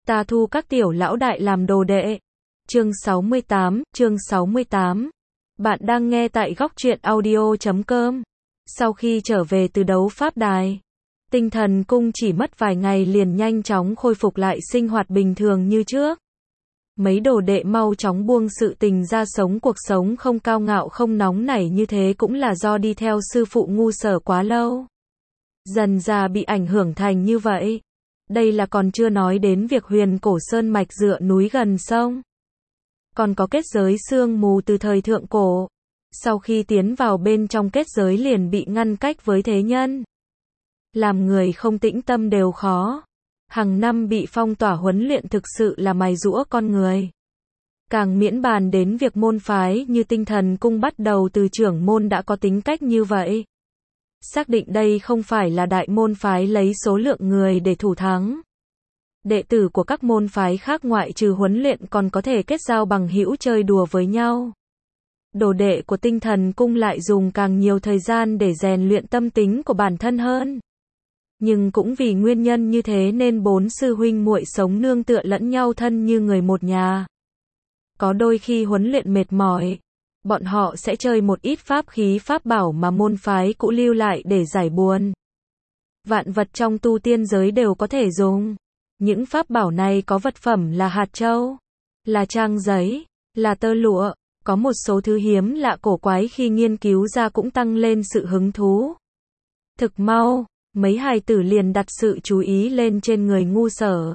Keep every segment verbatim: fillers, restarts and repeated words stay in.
Ta thu các tiểu lão đại làm đồ đệ. Chương sáu mươi tám, chương sáu mươi tám. Bạn đang nghe tại góc truyện audio chấm com. Sau khi trở về từ đấu pháp đài, Tinh Thần Cung chỉ mất vài ngày liền nhanh chóng khôi phục lại sinh hoạt bình thường như trước. Mấy đồ đệ mau chóng buông sự tình ra sống cuộc sống không cao ngạo không nóng nảy như thế cũng là do đi theo sư phụ ngu sở quá lâu. Dần già bị ảnh hưởng thành như vậy. Đây là còn chưa nói đến việc Huyền Cổ Sơn mạch dựa núi gần sông. Còn có kết giới sương mù từ thời thượng cổ. Sau khi tiến vào bên trong kết giới liền bị ngăn cách với thế nhân. Làm người không tĩnh tâm đều khó. Hàng năm bị phong tỏa huấn luyện thực sự là mài giũa con người. Càng miễn bàn đến việc môn phái như Tinh Thần Cung bắt đầu từ trưởng môn đã có tính cách như vậy. Xác định đây không phải là đại môn phái lấy số lượng người để thủ thắng. Đệ tử của các môn phái khác ngoại trừ huấn luyện còn có thể kết giao bằng hữu chơi đùa với nhau. Đồ đệ của Tinh Thần Cung lại dùng càng nhiều thời gian để rèn luyện tâm tính của bản thân hơn. Nhưng cũng vì nguyên nhân như thế nên bốn sư huynh muội sống nương tựa lẫn nhau thân như người một nhà. Có đôi khi huấn luyện mệt mỏi, bọn họ sẽ chơi một ít pháp khí pháp bảo mà môn phái cũ lưu lại để giải buồn. Vạn vật trong tu tiên giới đều có thể dùng. Những pháp bảo này có vật phẩm là hạt châu, là trang giấy, là tơ lụa, có một số thứ hiếm lạ cổ quái khi nghiên cứu ra cũng tăng lên sự hứng thú. Thực mau, mấy hài tử liền đặt sự chú ý lên trên người ngu sở.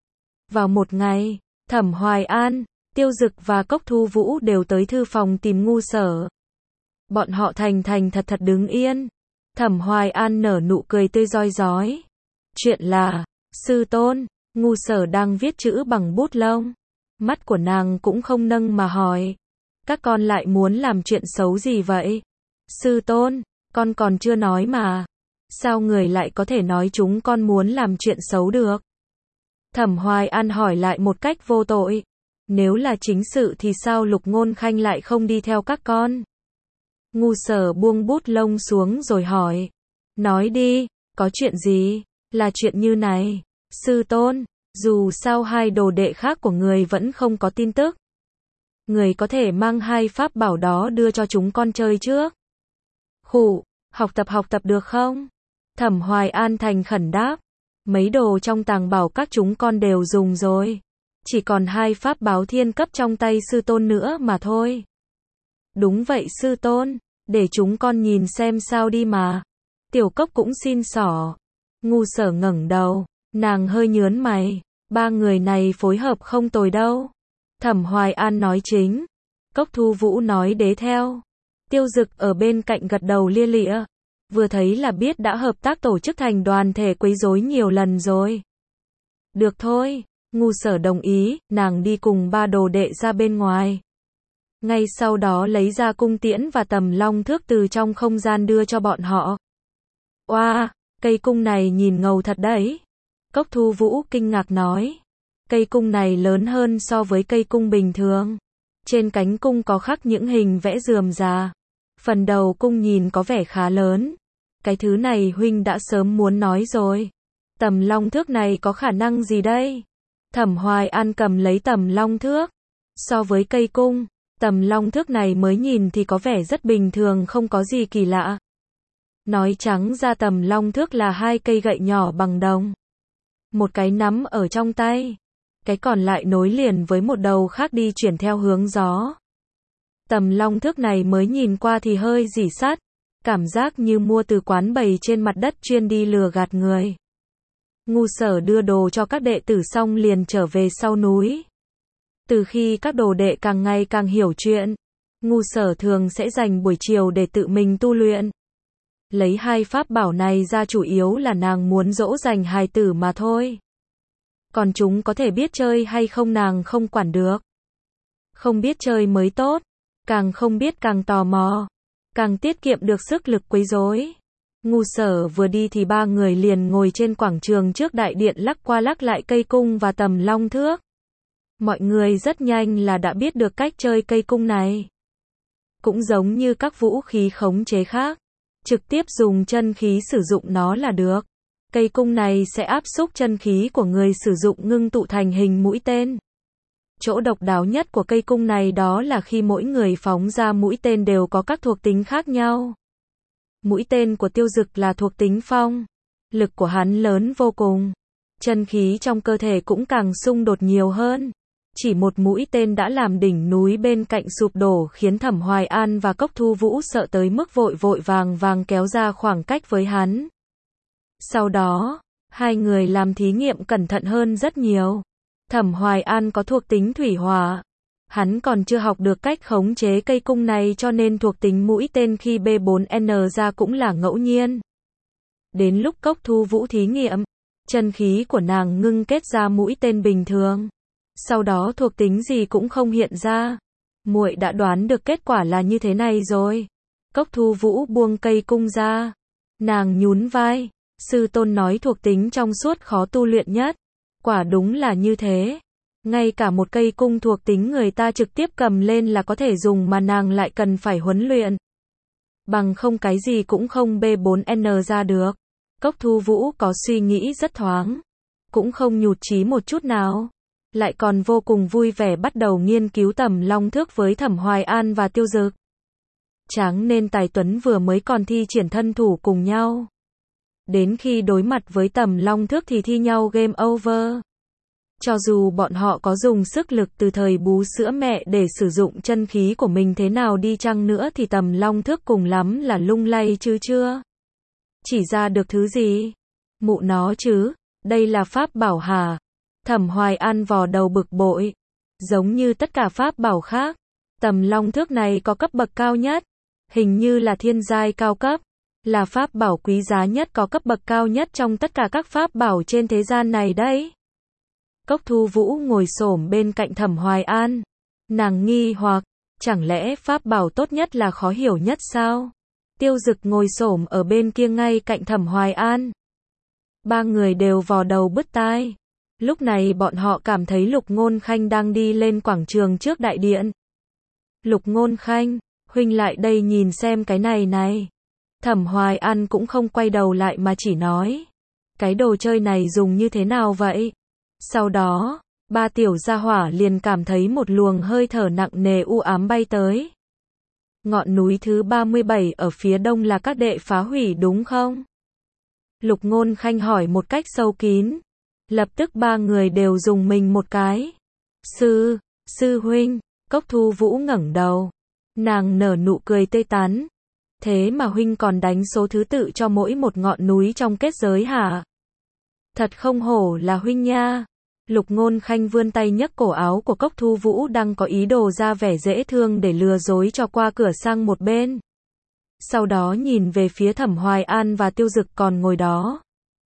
Vào một ngày, Thẩm Hoài An, Tiêu Dực và Cốc Thu Vũ đều tới thư phòng tìm ngu sở. Bọn họ thành thành thật thật đứng yên. Thẩm Hoài An nở nụ cười tươi rói rói. Chuyện là, sư tôn, ngu sở đang viết chữ bằng bút lông. Mắt của nàng cũng không nâng mà hỏi. Các con lại muốn làm chuyện xấu gì vậy? Sư tôn, con còn chưa nói mà. Sao người lại có thể nói chúng con muốn làm chuyện xấu được? Thẩm Hoài An hỏi lại một cách vô tội. Nếu là chính sự thì sao Lục Ngôn Khanh lại không đi theo các con? Ngu sở buông bút lông xuống rồi hỏi. Nói đi, có chuyện gì? Là chuyện như này. Sư tôn, dù sao hai đồ đệ khác của người vẫn không có tin tức. Người có thể mang hai pháp bảo đó đưa cho chúng con chơi trước. Khụ, học tập học tập được không? Thẩm Hoài An thành khẩn đáp. Mấy đồ trong tàng bảo các chúng con đều dùng rồi. Chỉ còn hai pháp bảo thiên cấp trong tay sư tôn nữa mà thôi. Đúng vậy sư tôn, để chúng con nhìn xem sao đi mà. Tiểu Cốc cũng xin xỏ. Ngu sở ngẩng đầu, nàng hơi nhớn mày. Ba người này phối hợp không tồi đâu. Thẩm Hoài An nói chính. Cốc Thu Vũ nói đế theo. Tiêu Dực ở bên cạnh gật đầu lia lịa. Vừa thấy là biết đã hợp tác tổ chức thành đoàn thể quấy rối nhiều lần rồi. Được thôi, ngu sở đồng ý, nàng đi cùng ba đồ đệ ra bên ngoài. Ngay sau đó lấy ra cung tiễn và tầm long thước từ trong không gian đưa cho bọn họ. Oa, wow, cây cung này nhìn ngầu thật đấy. Cốc Thu Vũ kinh ngạc nói. Cây cung này lớn hơn so với cây cung bình thường. Trên cánh cung có khắc những hình vẽ rườm rà. Phần đầu cung nhìn có vẻ khá lớn. Cái thứ này huynh đã sớm muốn nói rồi. Tầm long thước này có khả năng gì đây? Thẩm Hoài An cầm lấy tầm long thước. So với cây cung, tầm long thước này mới nhìn thì có vẻ rất bình thường không có gì kỳ lạ. Nói trắng ra tầm long thước là hai cây gậy nhỏ bằng đồng. Một cái nắm ở trong tay. Cái còn lại nối liền với một đầu khác đi chuyển theo hướng gió. Tầm long thước này mới nhìn qua thì hơi rỉ sắt. Cảm giác như mua từ quán bày trên mặt đất chuyên đi lừa gạt người. Ngu sở đưa đồ cho các đệ tử xong liền trở về sau núi. Từ khi các đồ đệ càng ngày càng hiểu chuyện, ngu sở thường sẽ dành buổi chiều để tự mình tu luyện. Lấy hai pháp bảo này ra chủ yếu là nàng muốn dỗ dành hài tử mà thôi. Còn chúng có thể biết chơi hay không nàng không quản được. Không biết chơi mới tốt, càng không biết càng tò mò, càng tiết kiệm được sức lực quấy rối. Ngu sở vừa đi thì ba người liền ngồi trên quảng trường trước đại điện lắc qua lắc lại cây cung và tầm long thước. Mọi người rất nhanh là đã biết được cách chơi cây cung này. Cũng giống như các vũ khí khống chế khác, trực tiếp dùng chân khí sử dụng nó là được. Cây cung này sẽ áp xúc chân khí của người sử dụng ngưng tụ thành hình mũi tên. Chỗ độc đáo nhất của cây cung này đó là khi mỗi người phóng ra mũi tên đều có các thuộc tính khác nhau. Mũi tên của Tiêu Dực là thuộc tính phong. Lực của hắn lớn vô cùng. Chân khí trong cơ thể cũng càng xung đột nhiều hơn. Chỉ một mũi tên đã làm đỉnh núi bên cạnh sụp đổ khiến Thẩm Hoài An và Cốc Thu Vũ sợ tới mức vội vội vàng vàng kéo ra khoảng cách với hắn. Sau đó, hai người làm thí nghiệm cẩn thận hơn rất nhiều. Thẩm Hoài An có thuộc tính thủy hỏa. Hắn còn chưa học được cách khống chế cây cung này cho nên thuộc tính mũi tên khi B bốn N ra cũng là ngẫu nhiên. Đến lúc Cốc Thu Vũ thí nghiệm, chân khí của nàng ngưng kết ra mũi tên bình thường. Sau đó thuộc tính gì cũng không hiện ra. Muội đã đoán được kết quả là như thế này rồi. Cốc Thu Vũ buông cây cung ra. Nàng nhún vai. Sư tôn nói thuộc tính trong suốt khó tu luyện nhất. Quả đúng là như thế. Ngay cả một cây cung thuộc tính người ta trực tiếp cầm lên là có thể dùng mà nàng lại cần phải huấn luyện. Bằng không cái gì cũng không B bốn N ra được. Cốc Thu Vũ có suy nghĩ rất thoáng. Cũng không nhụt chí một chút nào. Lại còn vô cùng vui vẻ bắt đầu nghiên cứu Tầm Long Thước với Thẩm Hoài An và Tiêu Dực. Tráng nên tài tuấn vừa mới còn thi triển thân thủ cùng nhau. Đến khi đối mặt với Tầm Long Thước thì thi nhau game over. Cho dù bọn họ có dùng sức lực từ thời bú sữa mẹ để sử dụng chân khí của mình thế nào đi chăng nữa thì Tầm Long Thước cùng lắm là lung lay chứ chưa. Chỉ ra được thứ gì? Mụ nó chứ, đây là pháp bảo hả? Thẩm Hoài An vò đầu bực bội. Giống như tất cả pháp bảo khác, Tầm Long Thước này có cấp bậc cao nhất. Hình như là thiên giai cao cấp. Là pháp bảo quý giá nhất có cấp bậc cao nhất trong tất cả các pháp bảo trên thế gian này đấy. Cốc Thu Vũ ngồi xổm bên cạnh Thẩm Hoài An. Nàng nghi hoặc, chẳng lẽ pháp bảo tốt nhất là khó hiểu nhất sao? Tiêu Dực ngồi xổm ở bên kia ngay cạnh Thẩm Hoài An. Ba người đều vò đầu bứt tai. Lúc này bọn họ cảm thấy Lục Ngôn Khanh đang đi lên quảng trường trước đại điện. Lục Ngôn Khanh, huynh lại đây nhìn xem cái này này. Thẩm Hoài An cũng không quay đầu lại mà chỉ nói. Cái đồ chơi này dùng như thế nào vậy? Sau đó, ba tiểu gia hỏa liền cảm thấy một luồng hơi thở nặng nề u ám bay tới. Ngọn núi thứ ba mươi bảy ở phía đông là các đệ phá hủy đúng không? Lục Ngôn Khanh hỏi một cách sâu kín. Lập tức ba người đều dùng mình một cái. Sư, sư huynh, Cốc Thu Vũ ngẩng đầu. Nàng nở nụ cười tươi tắn. Thế mà huynh còn đánh số thứ tự cho mỗi một ngọn núi trong kết giới hả? Thật không hổ là huynh nha. Lục Ngôn Khanh vươn tay nhấc cổ áo của Cốc Thu Vũ đang có ý đồ ra vẻ dễ thương để lừa dối cho qua cửa sang một bên. Sau đó nhìn về phía Thẩm Hoài An và Tiêu Dực còn ngồi đó.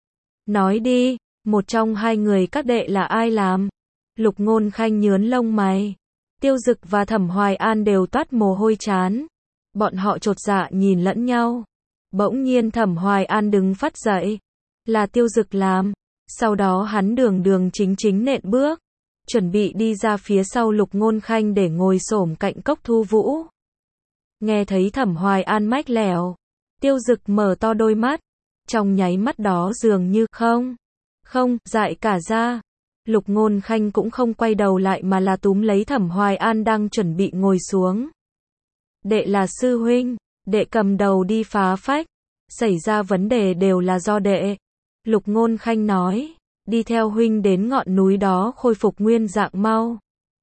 Nói đi, một trong hai người các đệ là ai làm? Lục Ngôn Khanh nhướng lông mày. Tiêu Dực và Thẩm Hoài An đều toát mồ hôi trán. Bọn họ chột dạ nhìn lẫn nhau. Bỗng nhiên Thẩm Hoài An đứng phắt dậy. Là Tiêu Dực làm. Sau đó hắn đường đường chính chính nện bước. Chuẩn bị đi ra phía sau Lục Ngôn Khanh để ngồi xổm cạnh Cốc Thu Vũ. Nghe thấy Thẩm Hoài An mách lẻo. Tiêu Dực mở to đôi mắt. Trong nháy mắt đó dường như không. Không, dại cả ra. Lục Ngôn Khanh cũng không quay đầu lại mà là túm lấy Thẩm Hoài An đang chuẩn bị ngồi xuống. Đệ là sư huynh, đệ cầm đầu đi phá phách. Xảy ra vấn đề đều là do đệ. Lục Ngôn Khanh nói, đi theo huynh đến ngọn núi đó khôi phục nguyên dạng mau.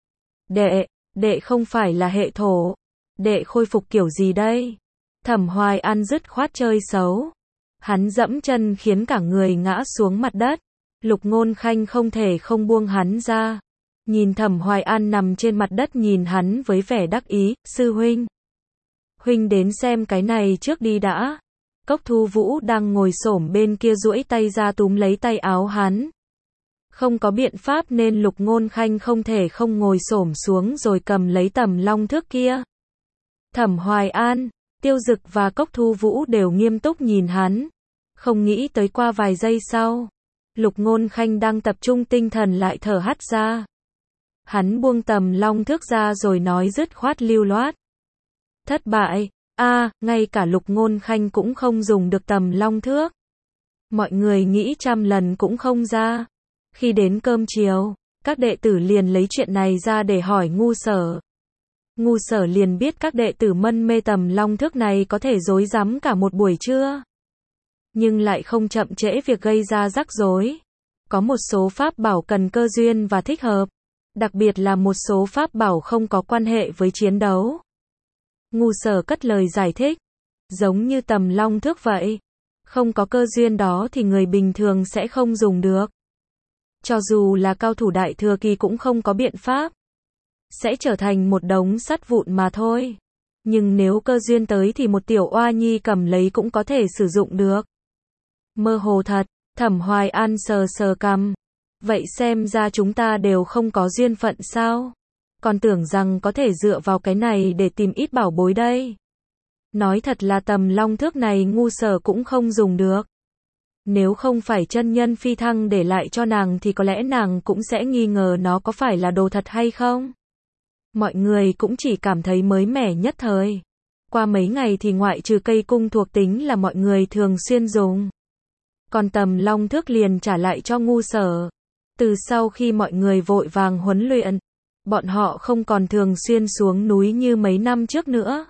Đệ, đệ không phải là hệ thổ. Đệ khôi phục kiểu gì đây? Thẩm Hoài An dứt khoát chơi xấu. Hắn dẫm chân khiến cả người ngã xuống mặt đất. Lục Ngôn Khanh không thể không buông hắn ra. Nhìn Thẩm Hoài An nằm trên mặt đất nhìn hắn với vẻ đắc ý, sư huynh. Huynh đến xem cái này trước đi đã. Cốc Thu Vũ đang ngồi xổm bên kia duỗi tay ra túm lấy tay áo hắn. Không có biện pháp nên Lục Ngôn Khanh không thể không ngồi xổm xuống rồi cầm lấy Tầm Long Thước kia. Thẩm Hoài An, Tiêu Dực và Cốc Thu Vũ đều nghiêm túc nhìn hắn. Không nghĩ tới qua vài giây sau. Lục Ngôn Khanh đang tập trung tinh thần lại thở hắt ra. Hắn buông Tầm Long Thước ra rồi nói dứt khoát lưu loát. Thất bại, a, à, ngay cả Lục Ngôn Khanh cũng không dùng được Tầm Long Thước. Mọi người nghĩ trăm lần cũng không ra. Khi đến cơm chiều, các đệ tử liền lấy chuyện này ra để hỏi Ngu Sở. Ngu Sở liền biết các đệ tử mân mê tầm long thước này có thể rối rắm cả một buổi trưa. Nhưng lại không chậm trễ việc gây ra rắc rối. Có một số pháp bảo cần cơ duyên và thích hợp. Đặc biệt là một số pháp bảo không có quan hệ với chiến đấu. Ngu Sở cất lời giải thích. Giống như tầm long thước vậy. Không có cơ duyên đó thì người bình thường sẽ không dùng được. Cho dù là cao thủ đại thừa kỳ cũng không có biện pháp. Sẽ trở thành một đống sắt vụn mà thôi. Nhưng nếu cơ duyên tới thì một tiểu oa nhi cầm lấy cũng có thể sử dụng được. Mơ hồ thật, Thẩm Hoài An sờ sờ cằm. Vậy xem ra chúng ta đều không có duyên phận sao? Còn tưởng rằng có thể dựa vào cái này để tìm ít bảo bối đây. Nói thật là tầm long thước này Ngu Sở cũng không dùng được. Nếu không phải chân nhân phi thăng để lại cho nàng thì có lẽ nàng cũng sẽ nghi ngờ nó có phải là đồ thật hay không. Mọi người cũng chỉ cảm thấy mới mẻ nhất thời. Qua mấy ngày thì ngoại trừ cây cung thuộc tính là mọi người thường xuyên dùng. Còn tầm long thước liền trả lại cho Ngu Sở. Từ sau khi mọi người vội vàng huấn luyện, bọn họ không còn thường xuyên xuống núi như mấy năm trước nữa.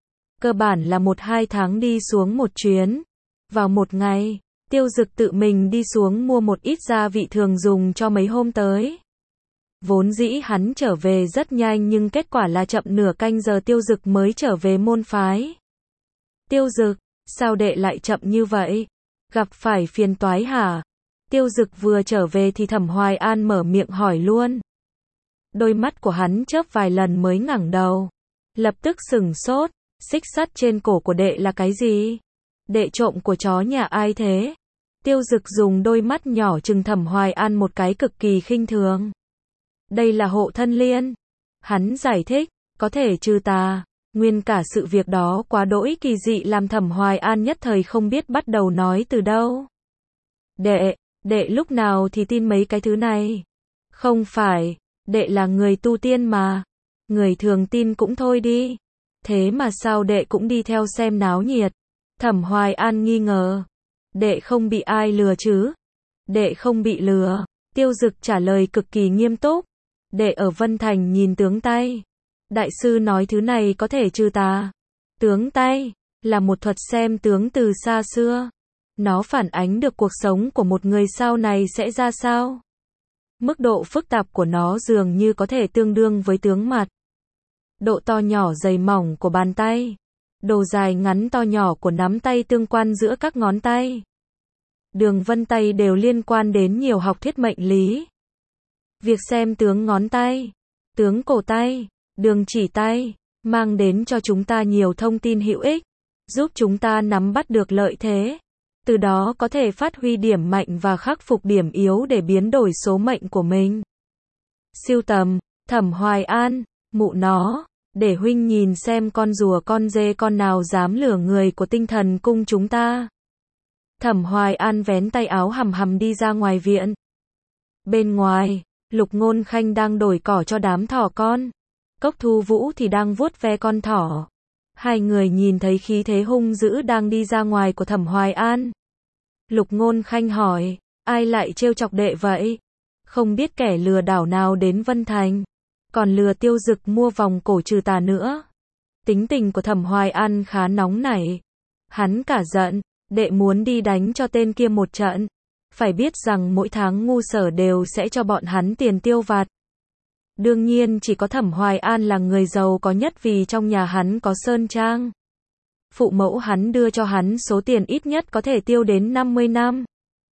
Cơ bản là một hai tháng đi xuống một chuyến. Vào một ngày, Tiêu Dực tự mình đi xuống mua một ít gia vị thường dùng cho mấy hôm tới. Vốn dĩ hắn trở về rất nhanh nhưng kết quả là chậm nửa canh giờ Tiêu Dực mới trở về môn phái. Tiêu Dực, sao đệ lại chậm như vậy? Gặp phải phiền toái hả? Tiêu Dực vừa trở về thì Thẩm Hoài An mở miệng hỏi luôn. Đôi mắt của hắn chớp vài lần mới ngẩng đầu. Lập tức sửng sốt, xích sắt trên cổ của đệ là cái gì? Đệ trộm của chó nhà ai thế? Tiêu Dực dùng đôi mắt nhỏ trừng Thẩm Hoài An một cái cực kỳ khinh thường. Đây là hộ thân liên. Hắn giải thích, có thể trừ tà. Nguyên cả sự việc đó quá đỗi kỳ dị làm Thẩm Hoài An nhất thời không biết bắt đầu nói từ đâu. Đệ, đệ lúc nào thì tin mấy cái thứ này? Không phải, đệ là người tu tiên mà. Người thường tin cũng thôi đi. Thế mà sao đệ cũng đi theo xem náo nhiệt? Thẩm Hoài An nghi ngờ. Đệ không bị ai lừa chứ? Đệ không bị lừa. Tiêu Dực trả lời cực kỳ nghiêm túc. Đệ ở Vân Thành nhìn tướng tay. Đại sư nói thứ này có thể trừ tà. Tướng tay là một thuật xem tướng từ xa xưa. Nó phản ánh được cuộc sống của một người sau này sẽ ra sao. Mức độ phức tạp của nó dường như có thể tương đương với tướng mặt. Độ to nhỏ dày mỏng của bàn tay. Độ dài ngắn to nhỏ của nắm tay tương quan giữa các ngón tay. Đường vân tay đều liên quan đến nhiều học thuyết mệnh lý. Việc xem tướng ngón tay, tướng cổ tay, đường chỉ tay, mang đến cho chúng ta nhiều thông tin hữu ích, giúp chúng ta nắm bắt được lợi thế. Từ đó có thể phát huy điểm mạnh và khắc phục điểm yếu để biến đổi số mệnh của mình. Siêu tầm, Thẩm Hoài An, mụ nó, để huynh nhìn xem con rùa con dê con nào dám lừa người của Tinh Thần Cung chúng ta. Thẩm Hoài An vén tay áo hầm hầm đi ra ngoài viện. Bên ngoài, Lục Ngôn Khanh đang đổi cỏ cho đám thỏ con. Cốc Thu Vũ thì đang vuốt ve con thỏ. Hai người nhìn thấy khí thế hung dữ đang đi ra ngoài của Thẩm Hoài An. Lục Ngôn Khanh hỏi, ai lại trêu chọc đệ vậy? Không biết kẻ lừa đảo nào đến Vân Thành, còn lừa Tiêu Dực mua vòng cổ trừ tà nữa. Tính tình của Thẩm Hoài An khá nóng nảy. Hắn cả giận, đệ muốn đi đánh cho tên kia một trận. Phải biết rằng mỗi tháng Ngu Sở đều sẽ cho bọn hắn tiền tiêu vặt. Đương nhiên chỉ có Thẩm Hoài An là người giàu có nhất vì trong nhà hắn có sơn trang. Phụ mẫu hắn đưa cho hắn số tiền ít nhất có thể tiêu đến năm mươi năm.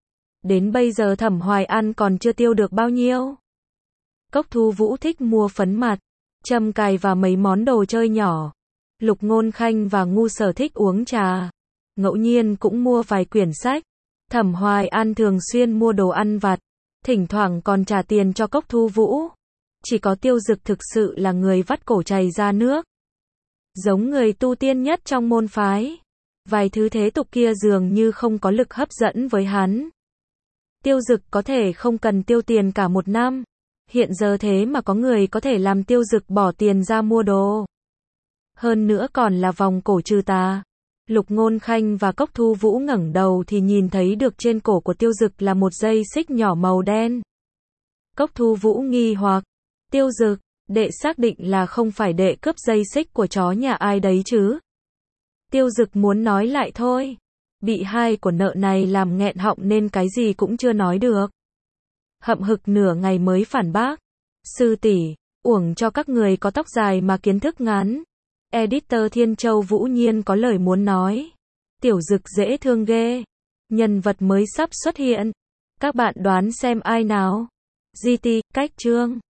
Đến bây giờ Thẩm Hoài An còn chưa tiêu được bao nhiêu. Cốc Thu Vũ thích mua phấn mặt, châm cài và mấy món đồ chơi nhỏ. Lục Ngôn Khanh và Ngu Sở thích uống trà. Ngẫu nhiên cũng mua vài quyển sách. Thẩm Hoài An thường xuyên mua đồ ăn vặt, thỉnh thoảng còn trả tiền cho Cốc Thu Vũ. Chỉ có Tiêu Dực thực sự là người vắt cổ chảy ra nước. Giống người tu tiên nhất trong môn phái. Vài thứ thế tục kia dường như không có lực hấp dẫn với hắn. Tiêu Dực có thể không cần tiêu tiền cả một năm. Hiện giờ thế mà có người có thể làm Tiêu Dực bỏ tiền ra mua đồ. Hơn nữa còn là vòng cổ trừ tà. Lục Ngôn Khanh và Cốc Thu Vũ ngẩng đầu thì nhìn thấy được trên cổ của Tiêu Dực là một dây xích nhỏ màu đen. Cốc Thu Vũ nghi hoặc, Tiêu Dực, đệ xác định là không phải đệ cướp dây xích của chó nhà ai đấy chứ? Tiêu Dực muốn nói lại thôi. Bị hai của nợ này làm nghẹn họng nên cái gì cũng chưa nói được. Hậm hực nửa ngày mới phản bác. Sư tỷ, uổng cho các người có tóc dài mà kiến thức ngắn. Editor Thiên Châu Vũ Nhiên có lời muốn nói. Tiểu Dực dễ thương ghê. Nhân vật mới sắp xuất hiện. Các bạn đoán xem ai nào? giê tê, cách chương.